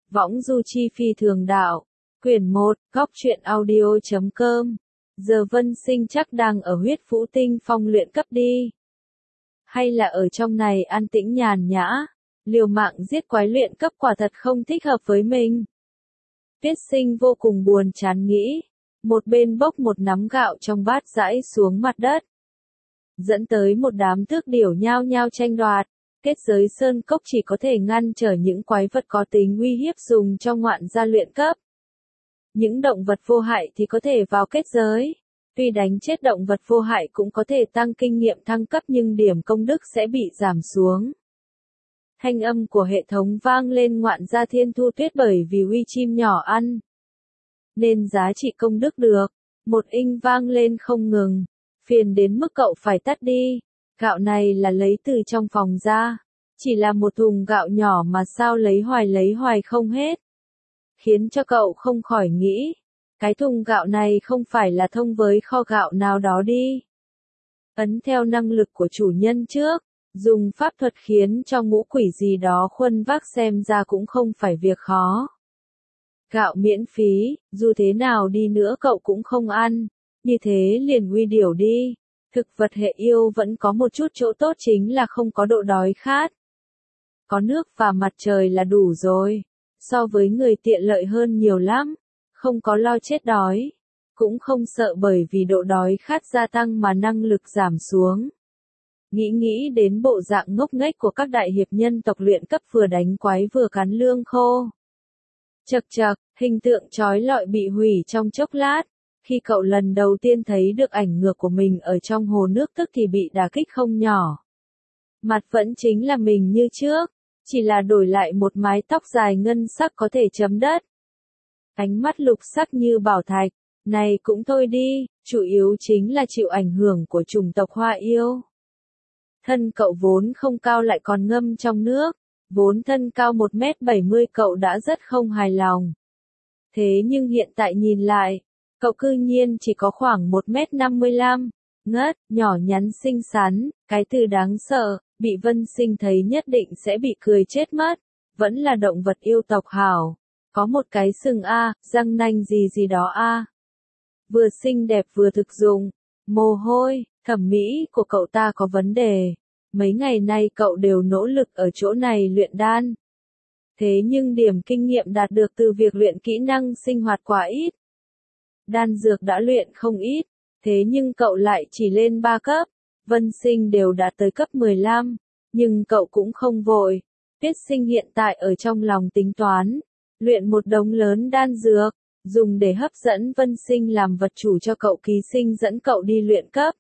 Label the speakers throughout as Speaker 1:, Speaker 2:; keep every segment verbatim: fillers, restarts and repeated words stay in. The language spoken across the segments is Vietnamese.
Speaker 1: Võng du chi phi thường đạo. Quyển một, góc truyện audio chấm com. Giờ Vân Sinh chắc đang ở Huyết Vũ Tinh Phong luyện cấp đi. Hay là ở trong này an tĩnh nhàn nhã, liều mạng giết quái luyện cấp quả thật không thích hợp với mình. Tiết Sinh vô cùng buồn chán nghĩ. Một bên bốc một nắm gạo trong bát rãi xuống mặt đất. Dẫn tới một đám tước điểu nhao nhao tranh đoạt. Kết giới sơn cốc chỉ có thể ngăn trở những quái vật có tính uy hiếp dùng cho ngoạn gia luyện cấp. Những động vật vô hại thì có thể vào kết giới. Tuy đánh chết động vật vô hại cũng có thể tăng kinh nghiệm thăng cấp nhưng điểm công đức sẽ bị giảm xuống. Thanh âm của hệ thống vang lên ngoạn gia Thiên Thu Tuyết bởi vì uy chim nhỏ ăn. Nên giá trị công đức được. Một inh vang lên không ngừng. Phiền đến mức cậu phải tắt đi. Gạo này là lấy từ trong phòng ra. Chỉ là một thùng gạo nhỏ mà sao lấy hoài lấy hoài không hết. Khiến cho cậu không khỏi nghĩ. Cái thùng gạo này không phải là thông với kho gạo nào đó đi. Ấn theo năng lực của chủ nhân trước. Dùng pháp thuật khiến cho ngũ quỷ gì đó khuân vác xem ra cũng không phải việc khó. Gạo miễn phí, dù thế nào đi nữa cậu cũng không ăn. Như thế liền uy điểu đi. Thực vật hệ yêu vẫn có một chút chỗ tốt chính là không có độ đói khát. Có nước và mặt trời là đủ rồi. So với người tiện lợi hơn nhiều lắm. Không có lo chết đói. Cũng không sợ bởi vì độ đói khát gia tăng mà năng lực giảm xuống. Nghĩ nghĩ đến bộ dạng ngốc nghếch của các đại hiệp nhân tộc luyện cấp vừa đánh quái vừa cắn lương khô. Chậc chậc, hình tượng chói lọi bị hủy trong chốc lát. Khi cậu lần đầu tiên thấy được ảnh ngược của mình ở trong hồ nước tức thì bị đả kích không nhỏ. Mặt vẫn chính là mình như trước, chỉ là đổi lại một mái tóc dài ngân sắc có thể chấm đất. Ánh mắt lục sắc như bảo thạch, này cũng thôi đi, chủ yếu chính là chịu ảnh hưởng của chủng tộc hoa yêu. Thân cậu vốn không cao lại còn ngâm trong nước, vốn thân cao một mét bảy mươi cậu đã rất không hài lòng. Thế nhưng hiện tại nhìn lại, cậu cư nhiên chỉ có khoảng một mét năm mươi lăm, ngất, nhỏ nhắn xinh xắn, cái từ đáng sợ, bị Vân Sinh thấy nhất định sẽ bị cười chết mất, vẫn là động vật yêu tộc hảo, có một cái sừng a, răng nanh gì gì đó a. Vừa xinh đẹp vừa thực dụng, mồ hôi, thẩm mỹ của cậu ta có vấn đề, mấy ngày nay cậu đều nỗ lực ở chỗ này luyện đan. Thế nhưng điểm kinh nghiệm đạt được từ việc luyện kỹ năng sinh hoạt quá ít. Đan dược đã luyện không ít, thế nhưng cậu lại chỉ lên ba cấp, Vân Sinh đều đạt tới cấp mười lăm, nhưng cậu cũng không vội. Tiết Sinh hiện tại ở trong lòng tính toán, luyện một đống lớn đan dược, dùng để hấp dẫn Vân Sinh làm vật chủ cho cậu ký sinh dẫn cậu đi luyện cấp.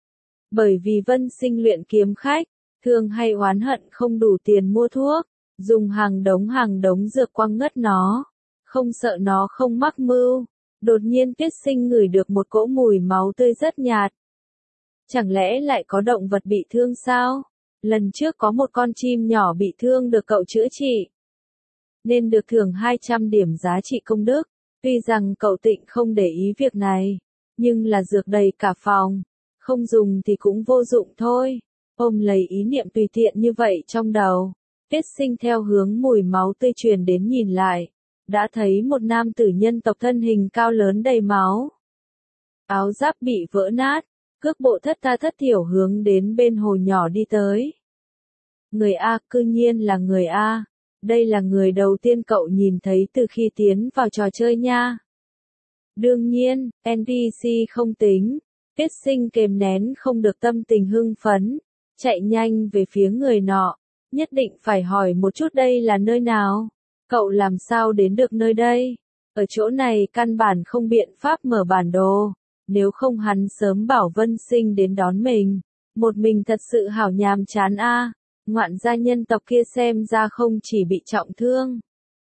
Speaker 1: Bởi vì Vân Sinh luyện kiếm khách, thường hay oán hận không đủ tiền mua thuốc, dùng hàng đống hàng đống dược quăng ngất nó, không sợ nó không mắc mưu. Đột nhiên Tiết Sinh ngửi được một cỗ mùi máu tươi rất nhạt. Chẳng lẽ lại có động vật bị thương sao? Lần trước có một con chim nhỏ bị thương được cậu chữa trị. Nên được thưởng hai trăm điểm giá trị công đức. Tuy rằng cậu Tịnh không để ý việc này. Nhưng là dược đầy cả phòng. Không dùng thì cũng vô dụng thôi. Ôm lấy ý niệm tùy tiện như vậy trong đầu. Tiết Sinh theo hướng mùi máu tươi truyền đến nhìn lại. Đã thấy một nam tử nhân tộc thân hình cao lớn đầy máu. Áo giáp bị vỡ nát, cước bộ thất tha thất thiểu hướng đến bên hồ nhỏ đi tới. Người A, cư nhiên là người A. Đây là người đầu tiên cậu nhìn thấy từ khi tiến vào trò chơi nha. Đương nhiên, en pê xê không tính. Tiết Sinh kềm nén không được tâm tình hưng phấn, chạy nhanh về phía người nọ. Nhất định phải hỏi một chút đây là nơi nào. Cậu làm sao đến được nơi đây? Ở chỗ này căn bản không biện pháp mở bản đồ. Nếu không hắn sớm bảo Vân Sinh đến đón mình. Một mình thật sự hảo nhàm chán a. Ngoạn gia nhân tộc kia xem ra không chỉ bị trọng thương.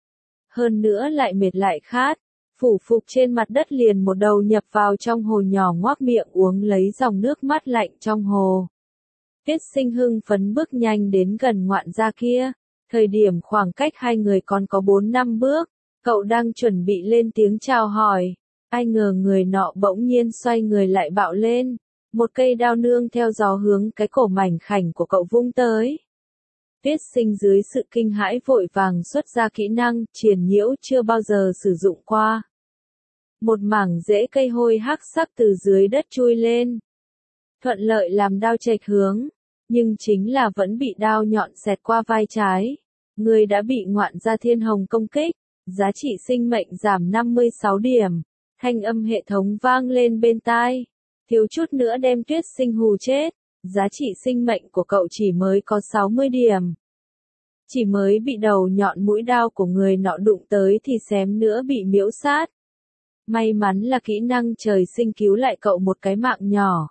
Speaker 1: Hơn nữa lại mệt lại khát. Phủ phục trên mặt đất liền một đầu nhập vào trong hồ nhỏ ngoác miệng uống lấy dòng nước mát lạnh trong hồ. Tiết Sinh hưng phấn bước nhanh đến gần ngoạn gia kia. Thời điểm khoảng cách hai người còn có bốn năm bước, cậu đang chuẩn bị lên tiếng chào hỏi. Ai ngờ người nọ bỗng nhiên xoay người lại bạo lên. Một cây đao nương theo gió hướng cái cổ mảnh khảnh của cậu vung tới. Tuyết Sinh dưới sự kinh hãi vội vàng xuất ra kỹ năng triền nhiễu chưa bao giờ sử dụng qua. Một mảng rễ cây hôi hắc sắc từ dưới đất chui lên. Thuận lợi làm đao chệch hướng, nhưng chính là vẫn bị đao nhọn xẹt qua vai trái. Người đã bị Ngoạn Gia Thiên Hồng công kích, giá trị sinh mệnh giảm năm mươi sáu điểm. Thanh âm hệ thống vang lên bên tai, thiếu chút nữa đem Tuyết Sinh hù chết. Giá trị sinh mệnh của cậu chỉ mới có sáu mươi điểm. Chỉ mới bị đầu nhọn mũi đao của người nọ đụng tới thì xém nữa bị miễu sát. May mắn là kỹ năng trời sinh cứu lại cậu một cái mạng nhỏ.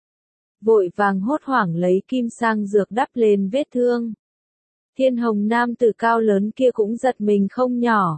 Speaker 1: Vội vàng hốt hoảng lấy kim sang dược đắp lên vết thương. Thiên Hồng nam tử cao lớn kia cũng giật mình không nhỏ.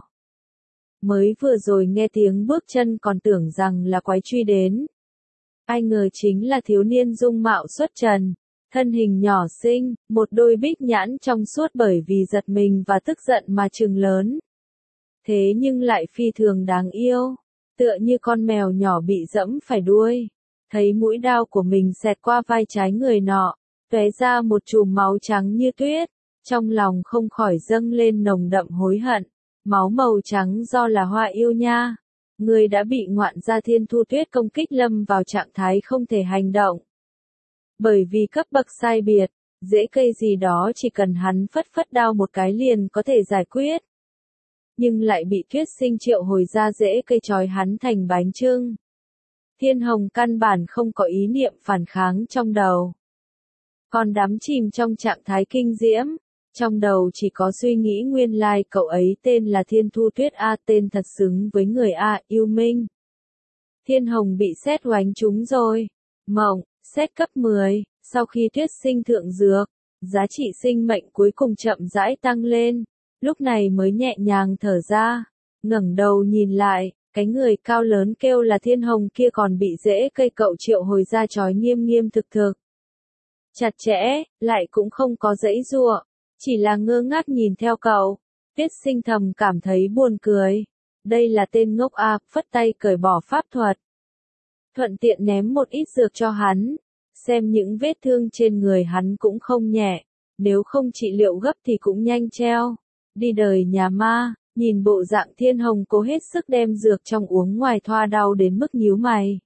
Speaker 1: Mới vừa rồi nghe tiếng bước chân còn tưởng rằng là quái truy đến. Ai ngờ chính là thiếu niên dung mạo xuất trần, thân hình nhỏ xinh, một đôi bích nhãn trong suốt bởi vì giật mình và tức giận mà trừng lớn. Thế nhưng lại phi thường đáng yêu, tựa như con mèo nhỏ bị dẫm phải đuôi. Thấy mũi đao của mình xẹt qua vai trái người nọ, tóe ra một chùm máu trắng như tuyết, trong lòng không khỏi dâng lên nồng đậm hối hận. Máu màu trắng do là hoa yêu nha. Người đã bị Ngoạn Gia Thiên Thu Tuyết công kích lâm vào trạng thái không thể hành động. Bởi vì cấp bậc sai biệt, rễ cây gì đó chỉ cần hắn phất phất đao một cái liền có thể giải quyết. Nhưng lại bị Tuyết Sinh triệu hồi ra rễ cây trói hắn thành bánh chưng. Thiên Hồng căn bản không có ý niệm phản kháng trong đầu. Còn đắm chìm trong trạng thái kinh diễm. Trong đầu chỉ có suy nghĩ nguyên lai like cậu ấy tên là Thiên Thu Tuyết A, tên thật xứng với người A, yêu minh. Thiên Hồng bị sét oánh trúng rồi. Mộng, sét cấp mười, sau khi Tuyết Sinh thượng dược, giá trị sinh mệnh cuối cùng chậm rãi tăng lên, lúc này mới nhẹ nhàng thở ra, ngẩng đầu nhìn lại, cái người cao lớn kêu là Thiên Hồng kia còn bị rễ cây cậu triệu hồi ra trói nghiêm nghiêm thực thực. Chặt chẽ, lại cũng không có giãy giụa. Chỉ là ngơ ngác nhìn theo cậu. Tuyết Sinh thầm cảm thấy buồn cười. Đây là tên ngốc A, phất tay cởi bỏ pháp thuật. Thuận tiện ném một ít dược cho hắn. Xem những vết thương trên người hắn cũng không nhẹ. Nếu không trị liệu gấp thì cũng nhanh treo. Đi đời nhà ma, nhìn bộ dạng Thiên Hồng cố hết sức đem dược trong uống ngoài thoa đau đến mức nhíu mày.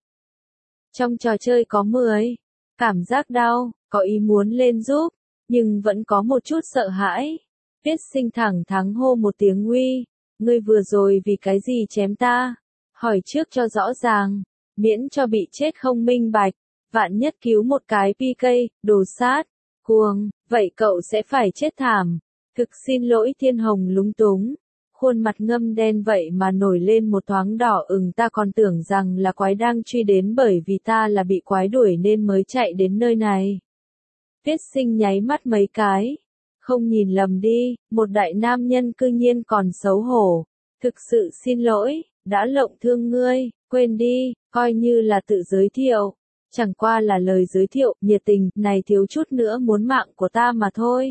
Speaker 1: Trong trò chơi có mười. Cảm giác đau, có ý muốn lên giúp. Nhưng vẫn có một chút sợ hãi. Tuyết Sinh thẳng thắn hô một tiếng uy. Ngươi vừa rồi vì cái gì chém ta? Hỏi trước cho rõ ràng. Miễn cho bị chết không minh bạch. Vạn nhất cứu một cái pê ca, đồ sát. Cuồng, vậy cậu sẽ phải chết thảm. Thực xin lỗi Thiên Hồng lúng túng. Khuôn mặt ngâm đen vậy mà nổi lên một thoáng đỏ ửng, ta còn tưởng rằng là quái đang truy đến bởi vì ta là bị quái đuổi nên mới chạy đến nơi này. Tuyết Sinh nháy mắt mấy cái. Không nhìn lầm đi, một đại nam nhân cư nhiên còn xấu hổ. Thực sự xin lỗi, đã lộng thương ngươi, quên đi, coi như là tự giới thiệu. Chẳng qua là lời giới thiệu, nhiệt tình, này thiếu chút nữa muốn mạng của ta mà thôi.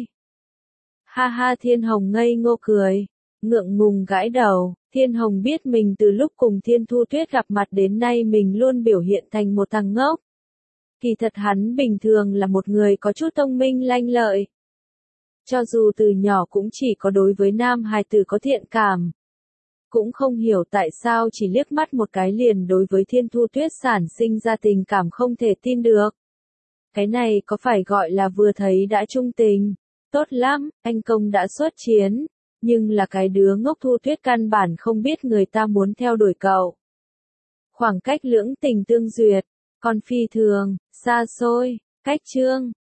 Speaker 1: Ha ha, Thiên Hồng ngây ngô cười, ngượng ngùng gãi đầu. Thiên Hồng biết mình từ lúc cùng Thiên Thu Tuyết gặp mặt đến nay mình luôn biểu hiện thành một thằng ngốc. Kỳ thật hắn bình thường là một người có chút thông minh lanh lợi. Cho dù từ nhỏ cũng chỉ có đối với nam hài tử có thiện cảm. Cũng không hiểu tại sao chỉ liếc mắt một cái liền đối với Thiên Thu Tuyết sản sinh ra tình cảm không thể tin được. Cái này có phải gọi là vừa thấy đã trung tình? Tốt lắm, anh công đã xuất chiến. Nhưng là cái đứa ngốc Thu Tuyết căn bản không biết người ta muốn theo đuổi cậu. Khoảng cách lưỡng tình tương duyệt. Còn phi thường, xa xôi, cách chương.